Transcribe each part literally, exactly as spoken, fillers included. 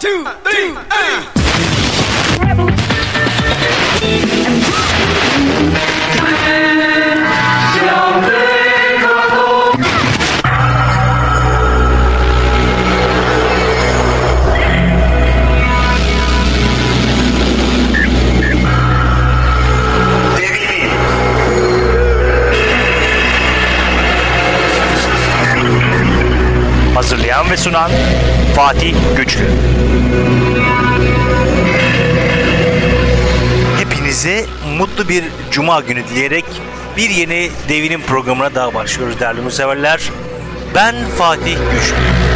two, three, uh. Hazırlayan ve sunan Fatih Güçlü. Hepinize mutlu bir cuma günü dileyerek bir yeni Devinim programına daha başlıyoruz değerli müseverler. Ben Fatih Güçlü.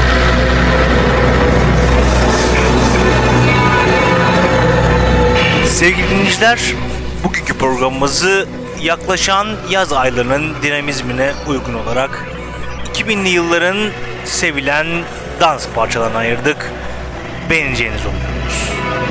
Sevgili dinleyiciler, bugünkü programımızı yaklaşan yaz aylarının dinamizmine uygun olarak iki binli yılların sevilen dans parçalarına ayırdık. Beğeneceğiniz umuyoruz.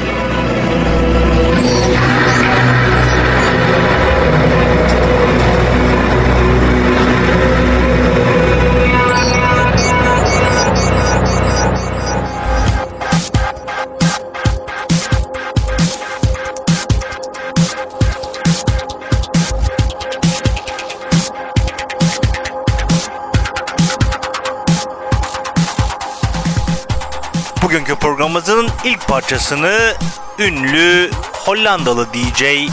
Bugünkü programımızın ilk parçasını ünlü Hollandalı D J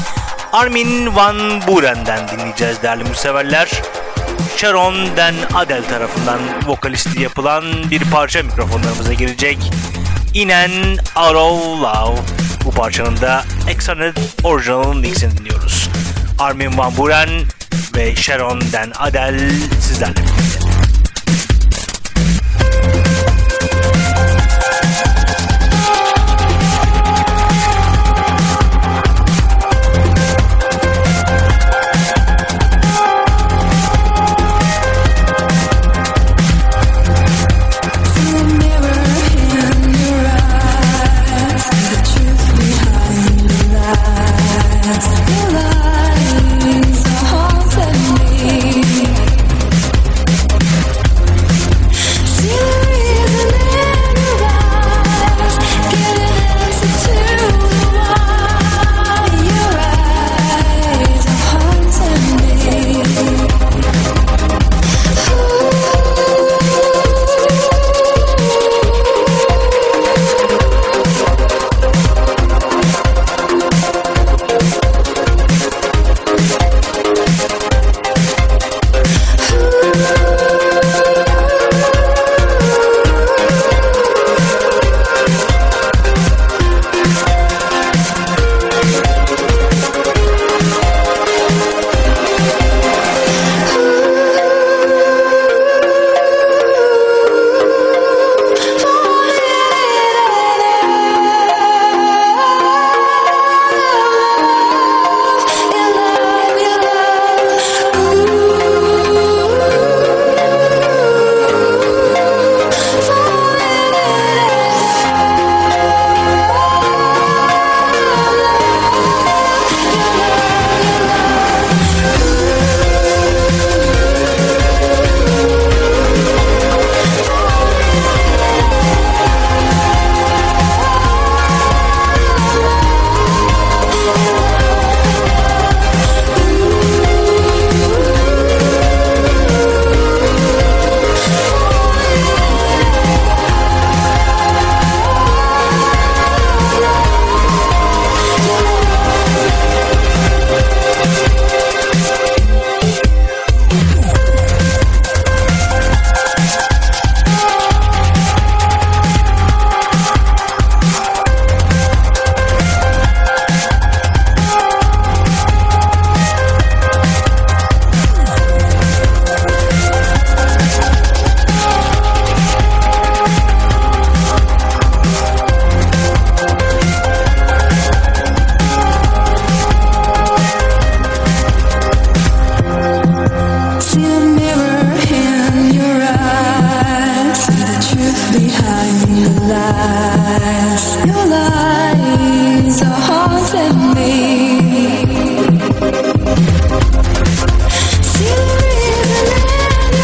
Armin van Buuren'den dinleyeceğiz değerli müseverler. Sharon den Adel tarafından vokalisti yapılan bir parça mikrofonlarımıza girecek. İnen Out of Love. Bu parçanın da Extended Original Mix'ini dinliyoruz. Armin van Buuren ve Sharon den Adel sizlerle birlikte.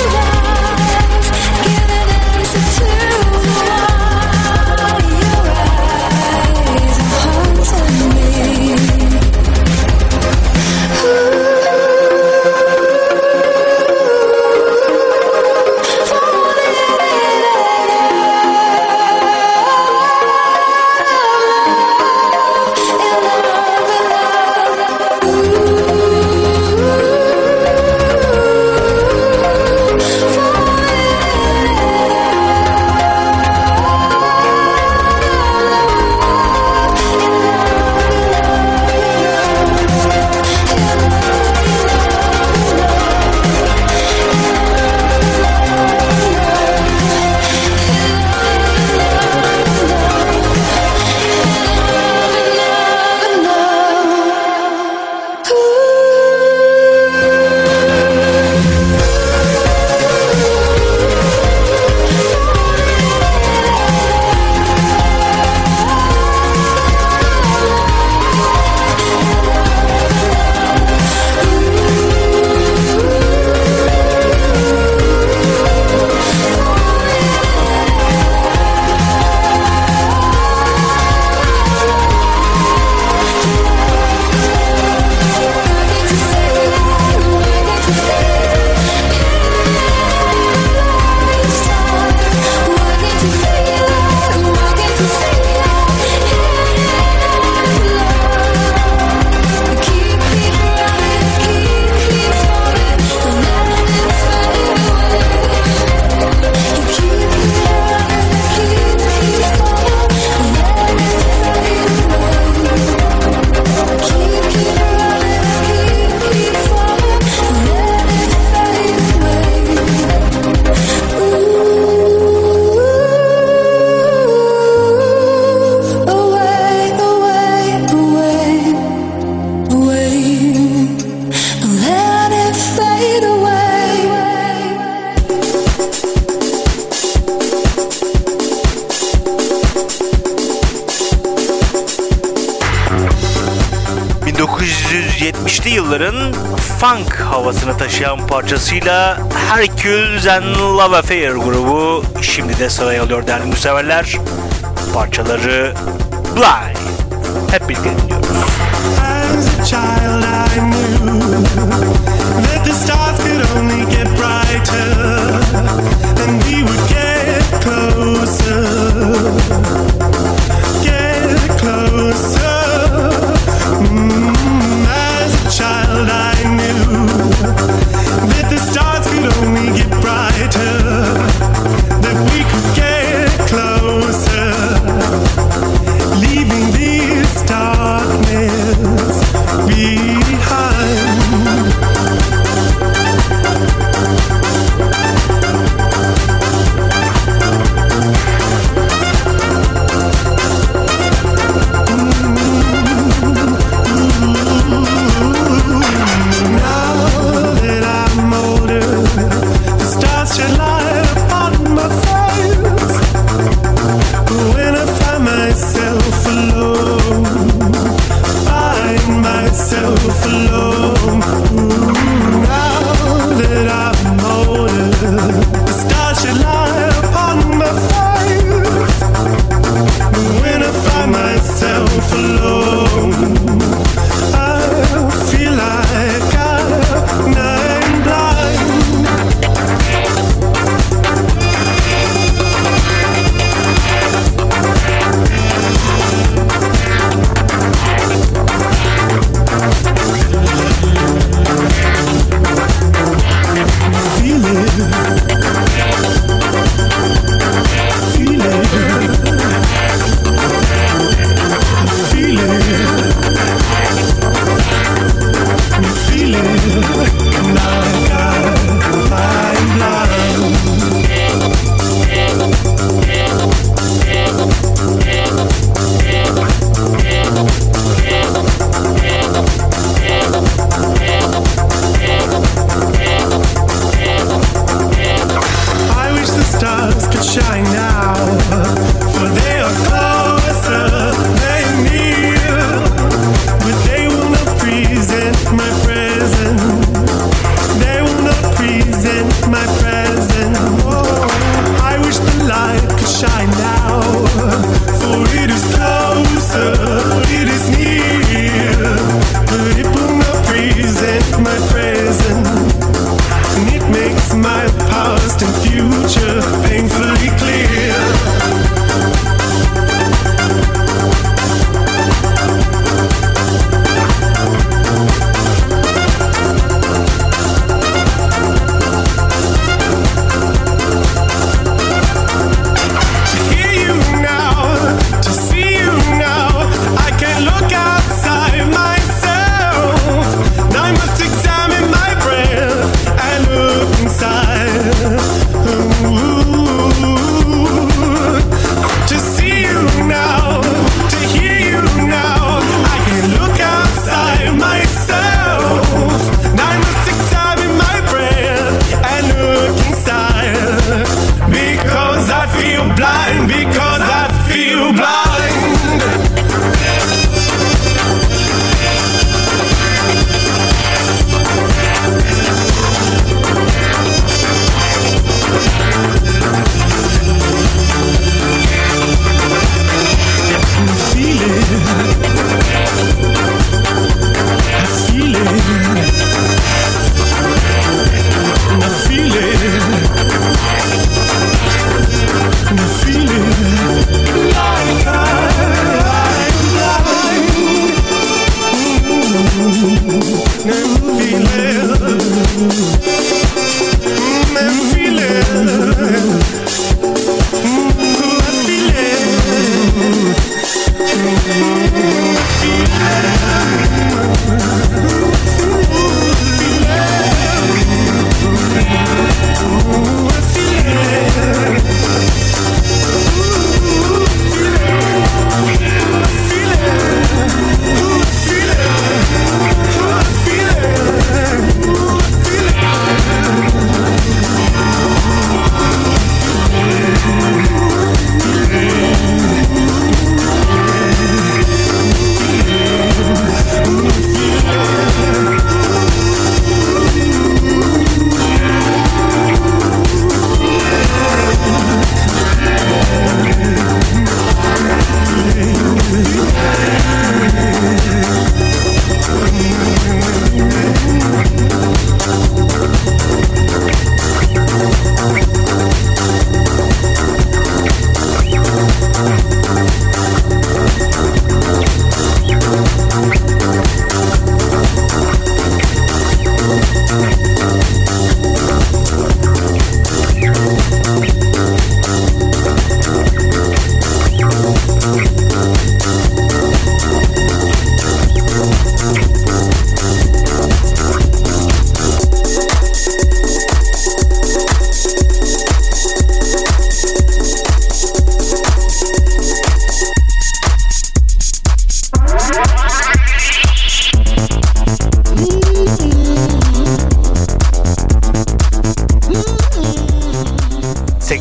Giving answer to the why you're right. dokuz yüz yetmişli yılların funk havasını taşıyan parçasıyla Hercules and Love Affair grubu şimdi de sıraya alıyor değerli müseverler. Parçaları Blind. Hep birlikte dinliyoruz. As a child I knew that the stars could only get brighter and we would get closer, get closer. Mm, as a child I knew that the stars could only get brighter, that we could get closer, leaving this darkness behind.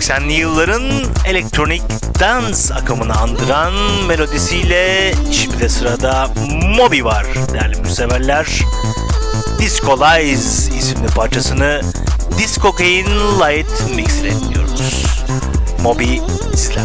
seksenli yılların elektronik dance akımını andıran melodisiyle şimdi de sırada Moby var değerli müseverler. Disco Lies isimli parçasını Disco Kane Light Mix ile dinliyoruz. Moby sizler.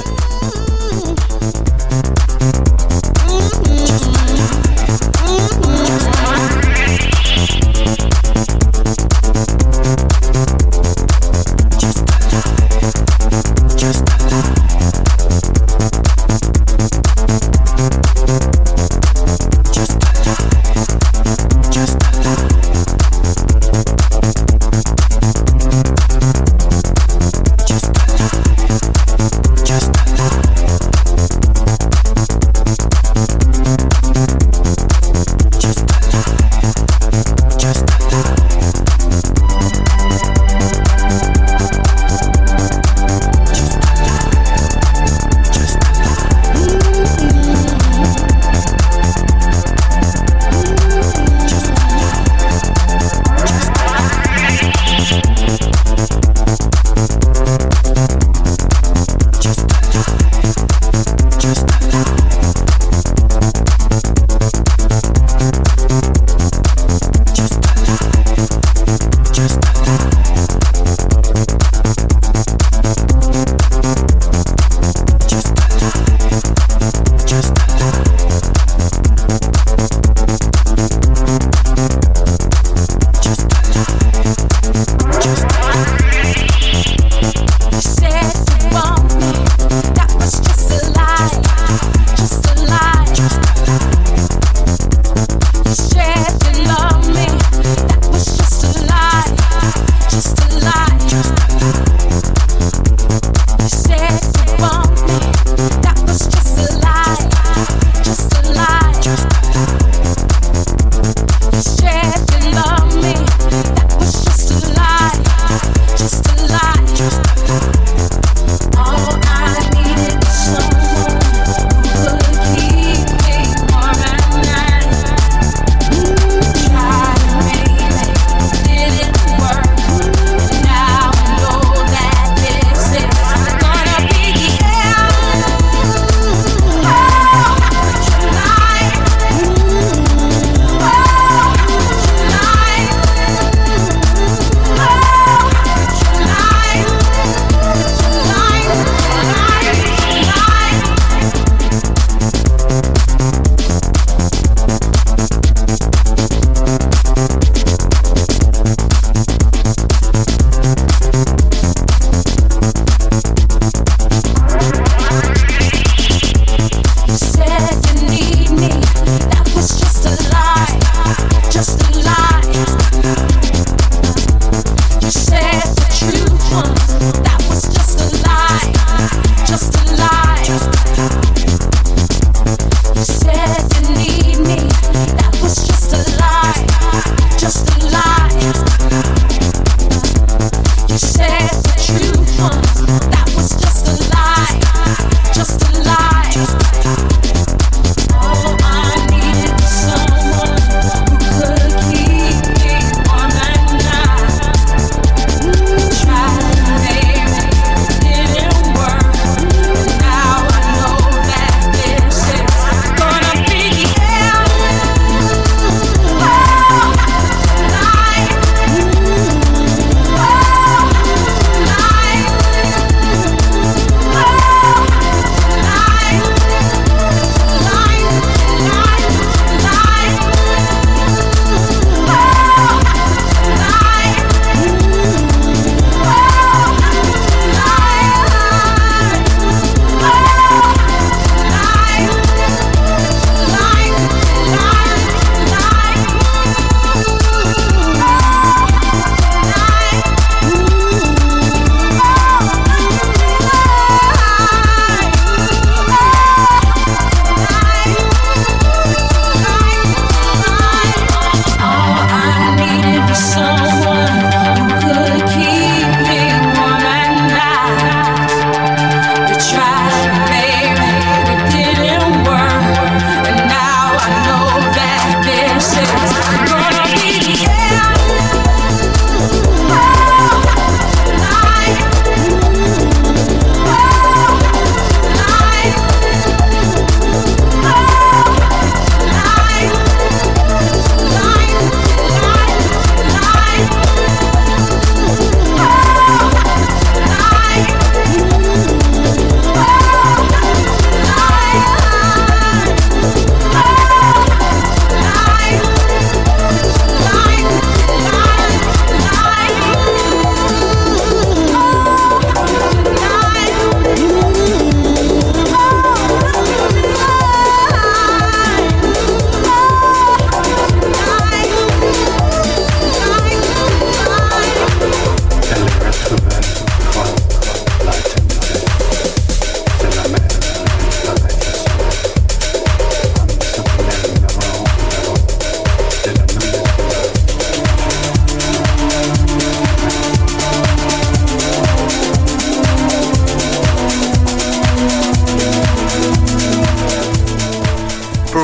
Just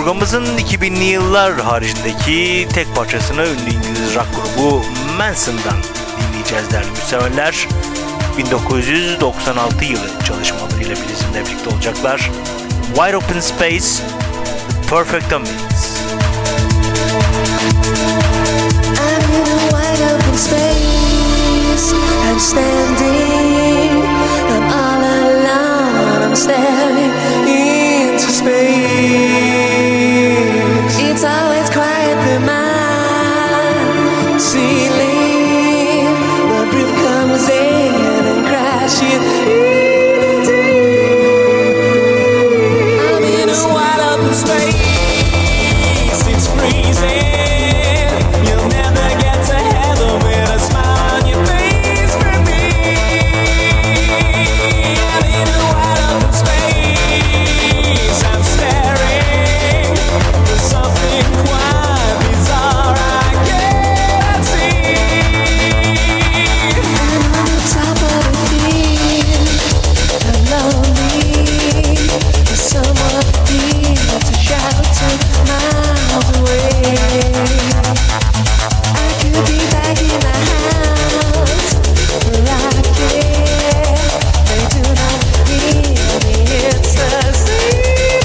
Programımızın iki binli yıllar haricindeki tek parçasını ünlü İngiliz rock grubu Manson'dan dinleyeceğiz değerli müseverler. bin dokuz yüz doksan altı yılı çalışmalarıyla bizimle birlikte olacaklar. Wide Open Space, The Perfect Amends. I'm in a wide open space. I'm standing. I'm all alone. I'm staring into space. It's always quiet through my ceiling. The roof comes in and crashes into. I'm in a wide open space. It's freezing. You'll never get to heaven with a smile on your face for me. I'm in a wide open space. I'm staring for something quite bizarre I cannot see. I'm on the top of the field. I'm lonely. There's someone here to shout to miles away. I could be back in the house, but I can't. They do not hear me. It's the same.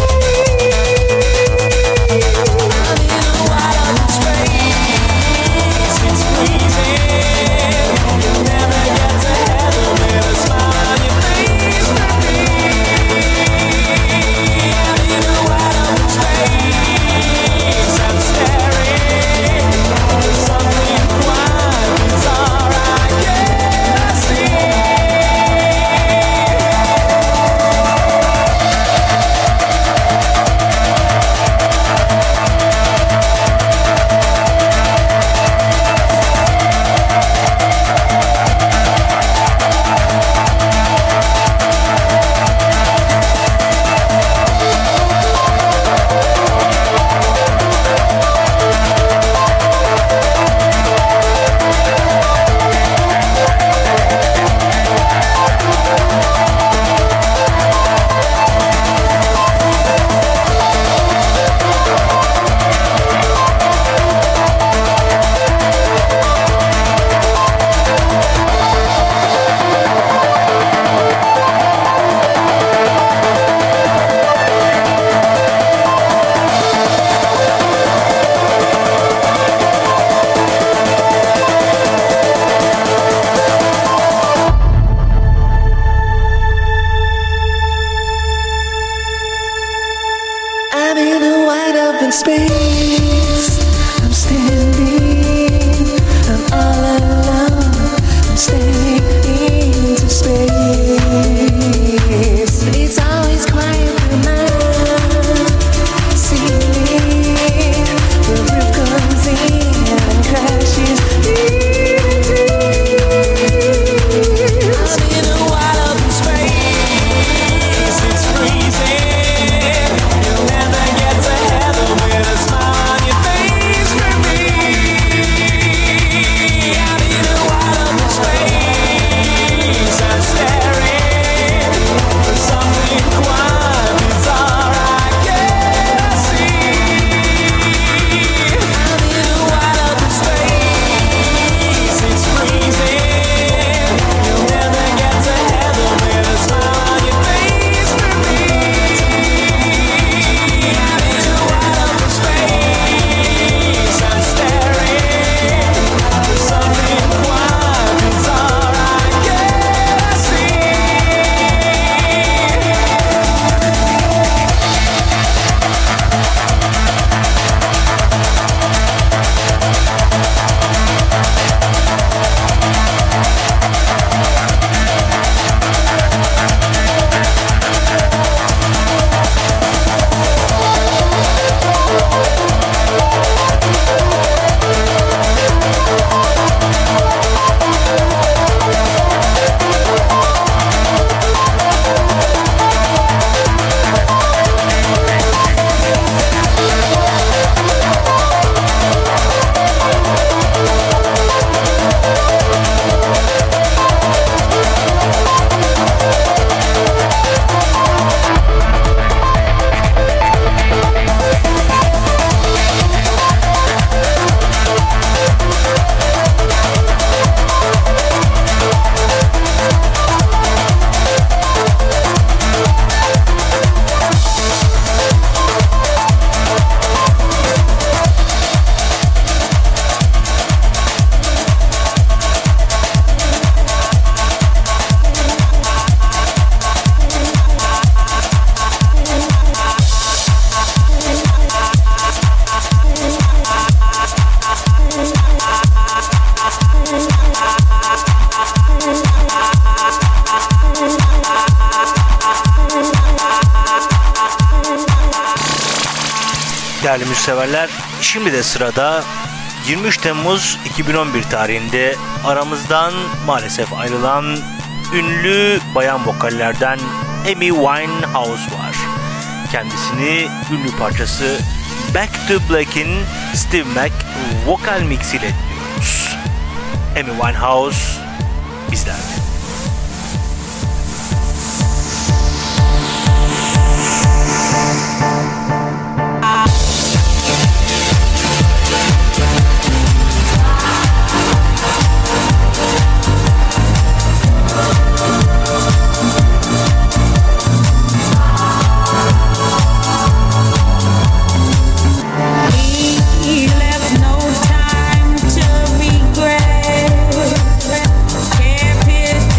I'm in a wide open space. It's freezing. You'll never get to heaven with a smile on your face for me. I'm in a wide open space. I'm staring for something quite bizarre I cannot see. I'm in a wide open space. I'm standing. I'm all alone. I'm staring into space. It's always quiet through my ceiling. The roof comes in and crashes into. I'm in a wide open space. It's freezing. You'll never get to heaven with a smile on your face for me. Değerli müzikseverler, şimdi de sırada yirmi üç Temmuz iki bin on bir tarihinde aramızdan maalesef ayrılan ünlü bayan vokallerden Amy Winehouse var. Kendisini ünlü parçası Back to Black'in Steve Mac vokal mixiyle dinliyoruz. Amy Winehouse bizlerle. He left no time to regret. Kept his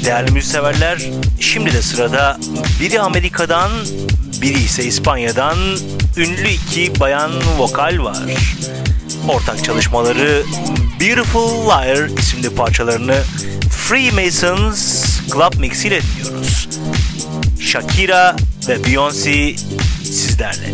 Değerli müzikseverler, şimdi de sırada biri Amerika'dan, biri ise İspanya'dan ünlü iki bayan vokal var. Ortak çalışmaları Beautiful Liar isimli parçalarını Freemasons Club Mix ile dinliyoruz. Shakira ve Beyoncé sizlerle.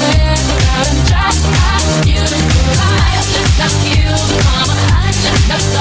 Just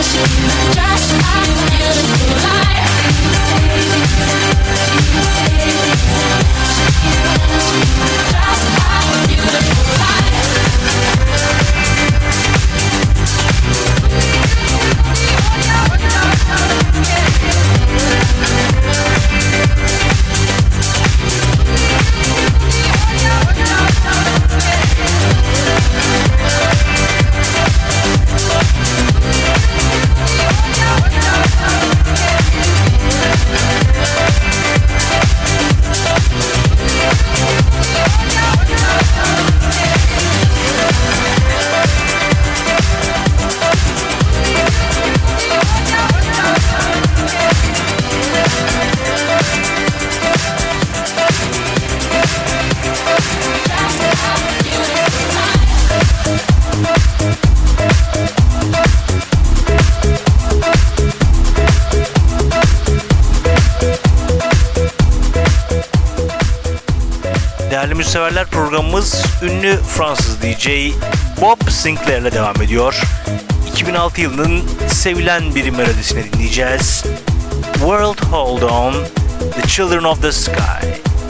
Değerli müzikseverler, programımız ünlü Fransız D J Bob Sinclair ile devam ediyor. iki bin altı yılının sevilen bir melodisini dinleyeceğiz. World Hold On, The Children of the Sky.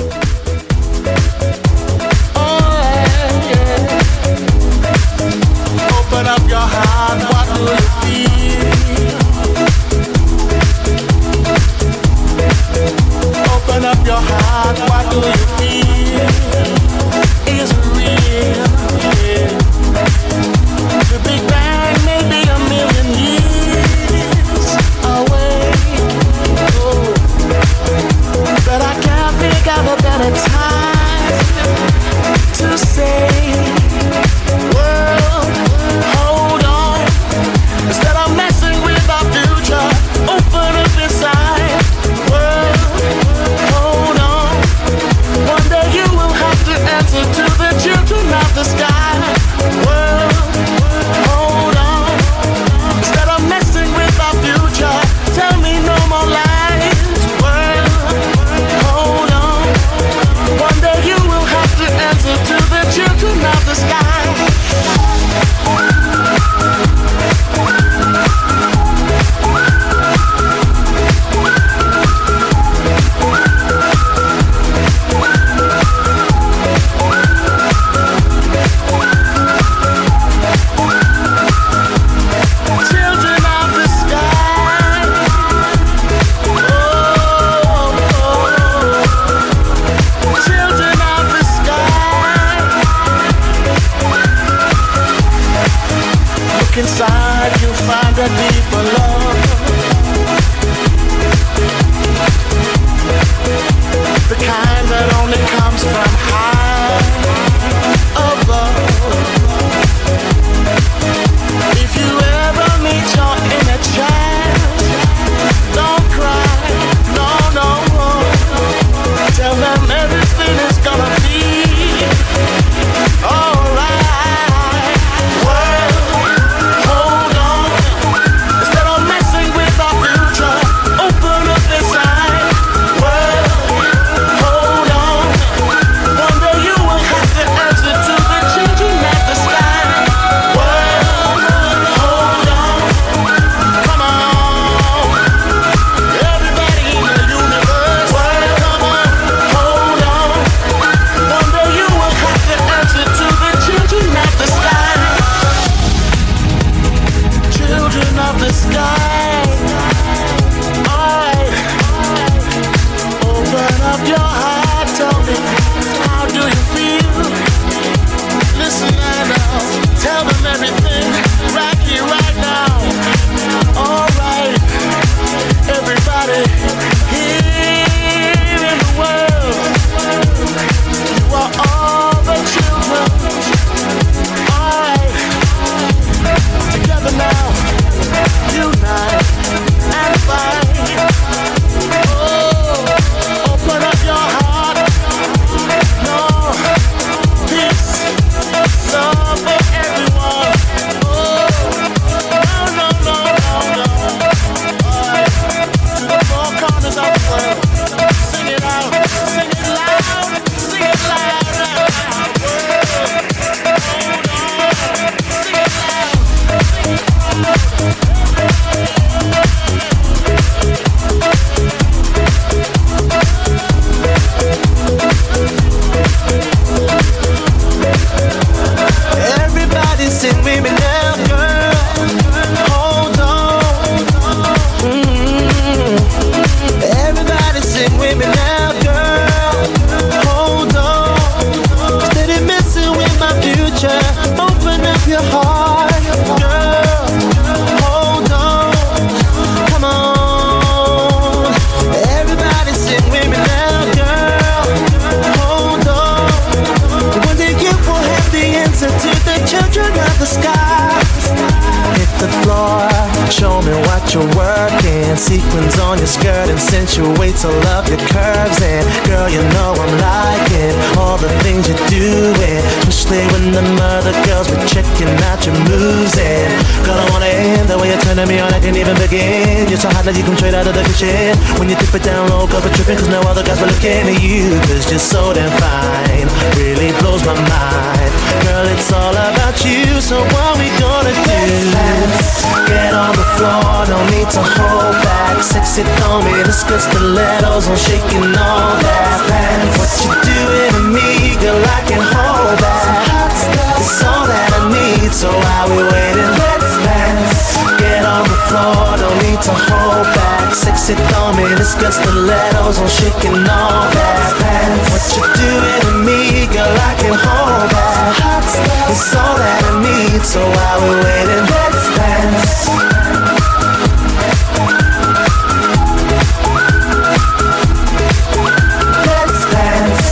Open up your heart, what do you feel? Open up your heart, what do you feel? Is it real? Yeah. The Big Bang may be a million years away, oh. But I can't think of a better time to say, world, hold on. Instead of messing with our future, open up inside. World, hold on. One day you will have to answer to the children of the sky. World, hold on. Instead of messing with our future, tell me no more lies. World, hold on. One day you will have to answer to the children of the sky. Inside you find a deeper love, the kind that only comes from high above. If you ever meet your inner child, don't cry, no, no, no. Tell them everything is gonna be alright. World, hold on. Instead of messing you're working. Sequins on your skirt accentuates all of your curves. And girl, you know I'm liking all the things you're doing, especially when the other girls were checking out your moves. And girl, I wanna end the way you're turning me on, I can't even begin. You're so hot that you come straight out of the kitchen. When you dip it down low, girl, but tripping cause no other guys were looking at you. Cause you're so damn fine, really blows my mind. Girl, it's all about you, so what we gonna do? Get on the floor, no need to hold back. Sexy throw me, the skirt stilettos, I'm shaking all that. What you doing to me, girl, I can hold that. It's all that I need, so while we waiting, let's dance. Get on the floor, no need to hold back. Sexy throw me, the skirt stilettos, I'm shaking all that. What you doing to me, girl, I can hold that. It's all that I need, so while we're waiting, let's dance. Let's dance.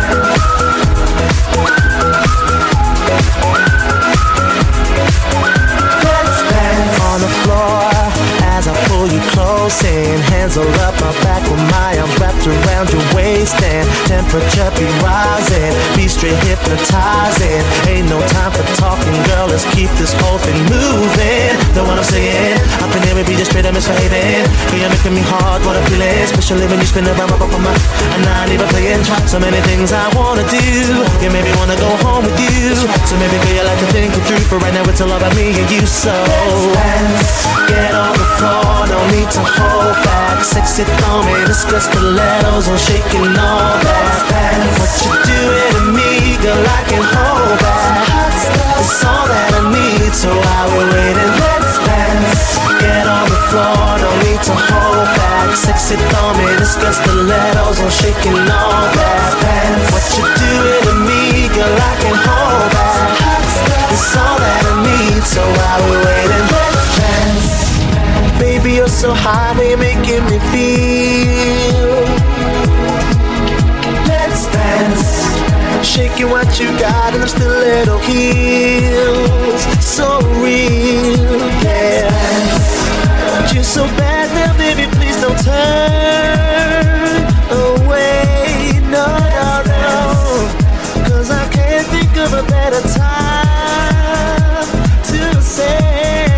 Let's dance. On the floor as I pull you close in, hands all up my back with my arms wrapped around your waist, and temperature be rising, be straight hypnotizing. Ain't no time for talking, girl, let's keep this whole thing moving. Know what I'm saying? Up in here we be just straight up misbehaving. Girl, you're making me hard, what I'm feeling, especially when you spin around up on my, and I ain't even playing. So many things I wanna do, you made me wanna go home with you. So maybe girl, you like to think it through, but right now it's all about me and you. So get on the floor, no need to hold back. Sexy throw me, the skirt stilettos, I'm shaking all that. What you doing to me, girl, I can hold that. It's all that I need, so while we're waiting, let's dance. Get on the floor, no need to hold back. Sexy throw me, the skirt stilettos, I'm shaking all that. What you doing to me, girl, I can hold that. It's all that I need, so while we're waiting, let's dance. Baby, you're so high, you're making me feel. Let's dance. Shaking what you got in them stiletto heels. So real, yeah. You're so bad now, baby, please don't turn away. No, no, no. Cause I can't think of a better time to say.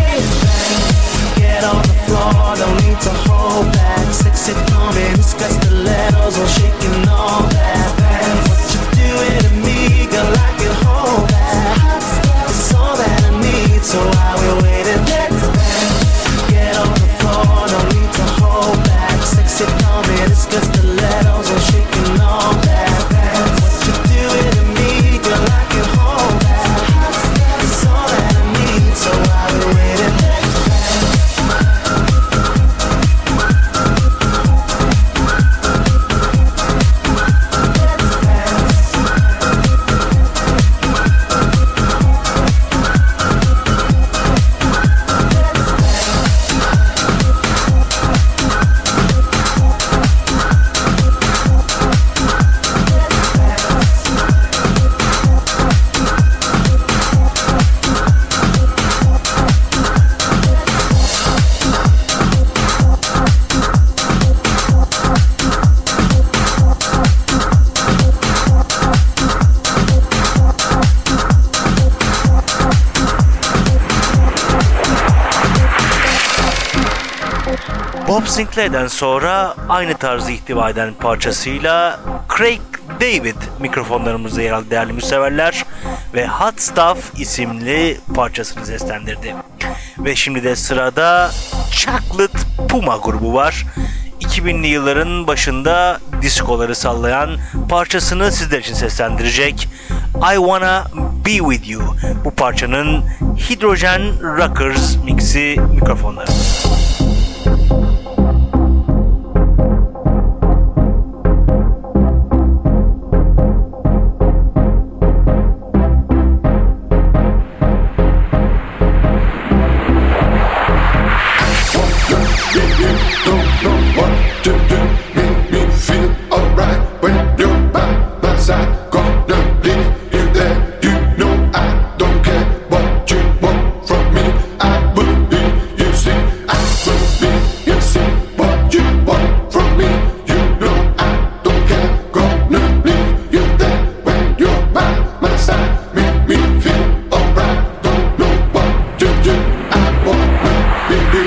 Get on the floor, no need to hold back. Sexy comments, skirt stilettos, I'm shaking all that. What you doing to me, girl, I can hold that. It's all that I need, so while we're waiting, let's dance. Get on the floor, no need to hold back. Sexy comments, skirt stilettos, I'm shaking all that. What you doing to me, girl, I can hold that. It's all that I need, so while we're waiting, let's dance. Bob Sinclair'den sonra aynı tarzı ihtiva eden parçasıyla Craig David mikrofonlarımızda yer aldı değerli müseverler ve Hot Stuff isimli parçasını seslendirdi. Ve şimdi de sırada Chocolate Puma grubu var. iki binli yılların başında diskoları sallayan parçasını sizler için seslendirecek I Wanna Be With You. Bu parçanın Hydrogen Rockers mixi mikrofonlarımızda. From me, I believe you see. I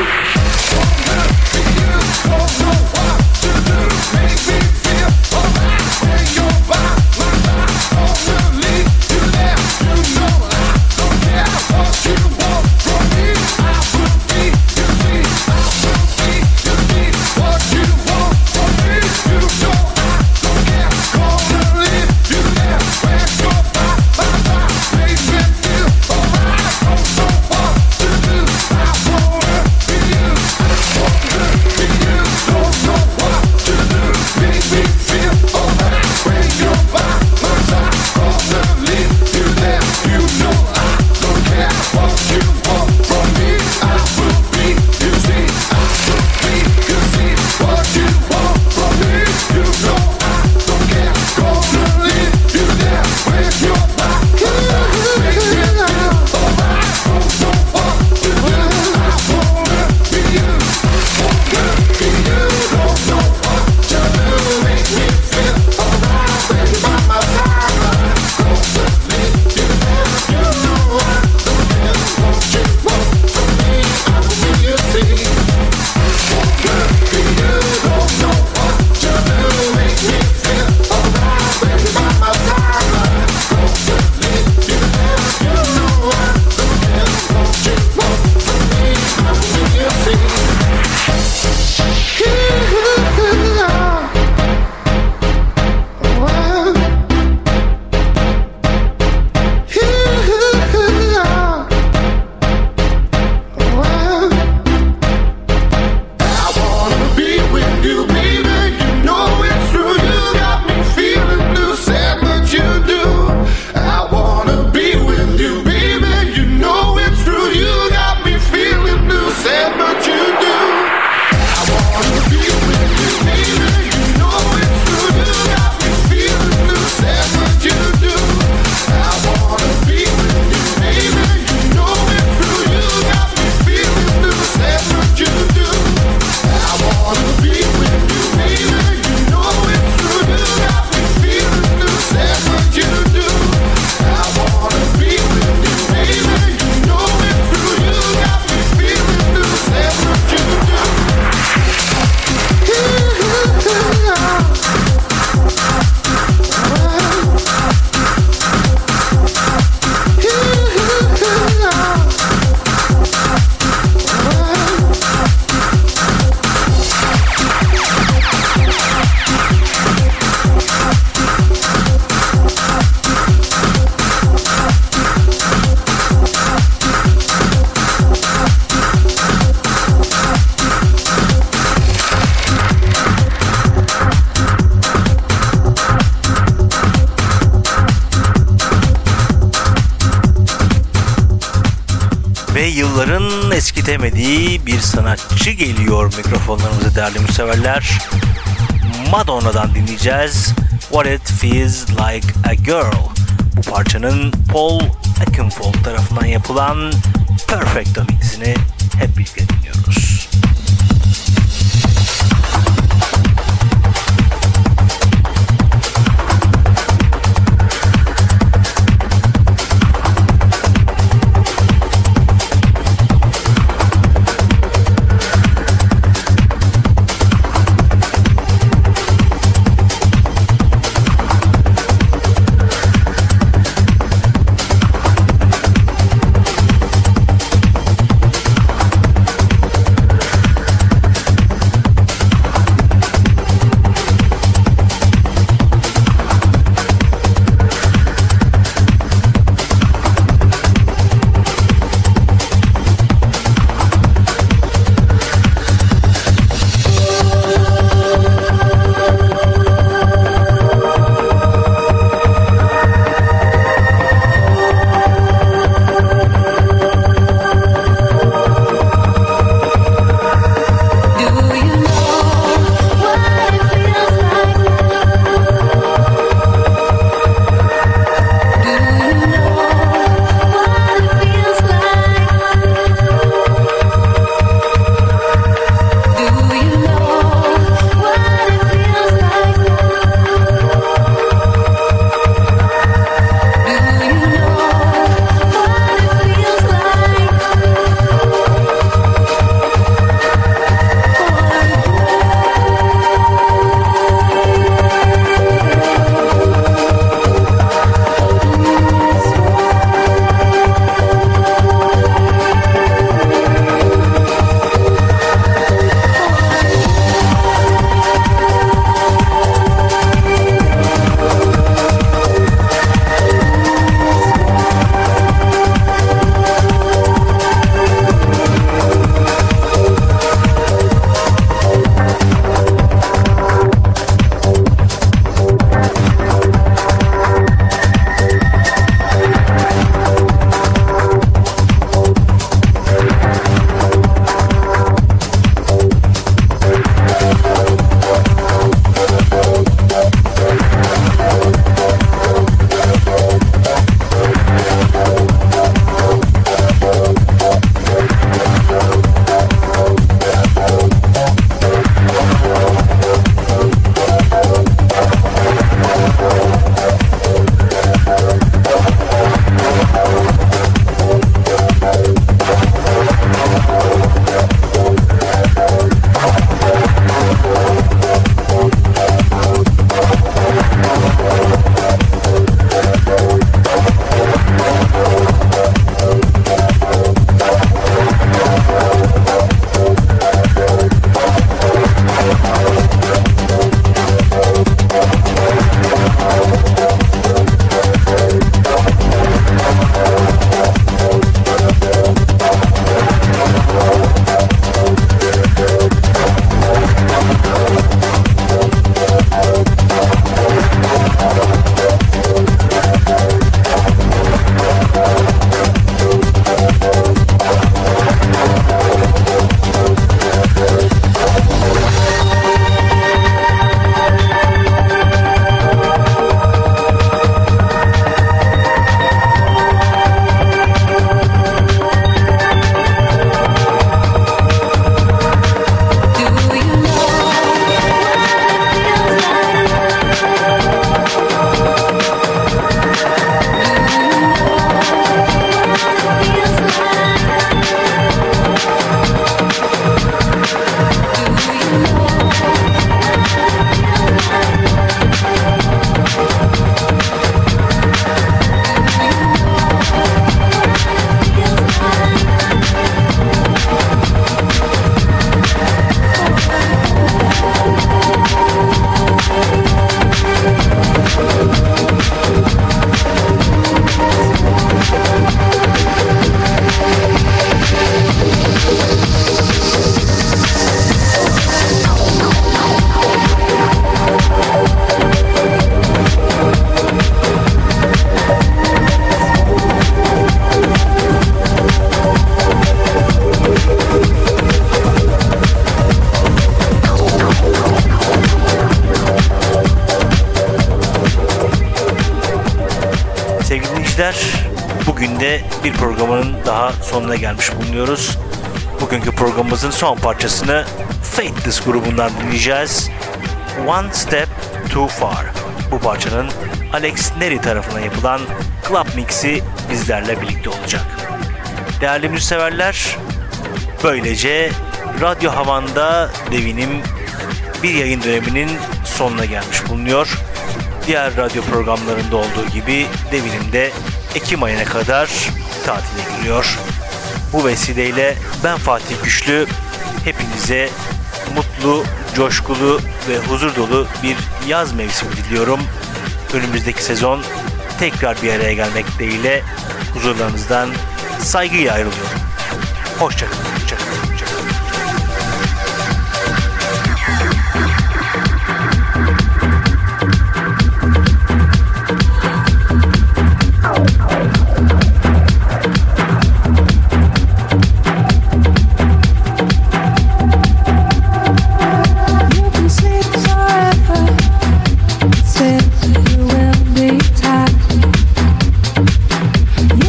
yılların eskitemediği bir sanatçı geliyor mikrofonlarımıza değerli müseverler. Madonna'dan dinleyeceğiz. What It Feels Like a Girl. Bu parçanın Paul Oakenfold tarafından yapılan Perfecto mixini hep birlikte dinliyoruz. dinleyiciler, bugün de bir programın daha sonuna gelmiş bulunuyoruz. Bugünkü programımızın son parçasını Faithless grubundan dinleyeceğiz. One Step Too Far. Bu parçanın Alex Neri tarafından yapılan Club Mix'i bizlerle birlikte olacak. Değerli müzikseverler, böylece Radyo Havan'da Devin'im bir yayın döneminin sonuna gelmiş bulunuyor. Diğer radyo programlarında olduğu gibi Devin'im de Ekim ayına kadar tatile giriyor. Bu vesileyle ben Fatih Güçlü hepinize mutlu, coşkulu ve huzur dolu bir yaz mevsimi diliyorum. Önümüzdeki sezon tekrar bir araya gelmek dileğiyle huzurlarınızdan saygıyla ayrılıyorum. Hoşçakalın, hoşçakalın, hoşçakalın.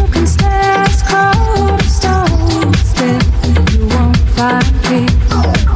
Find peace.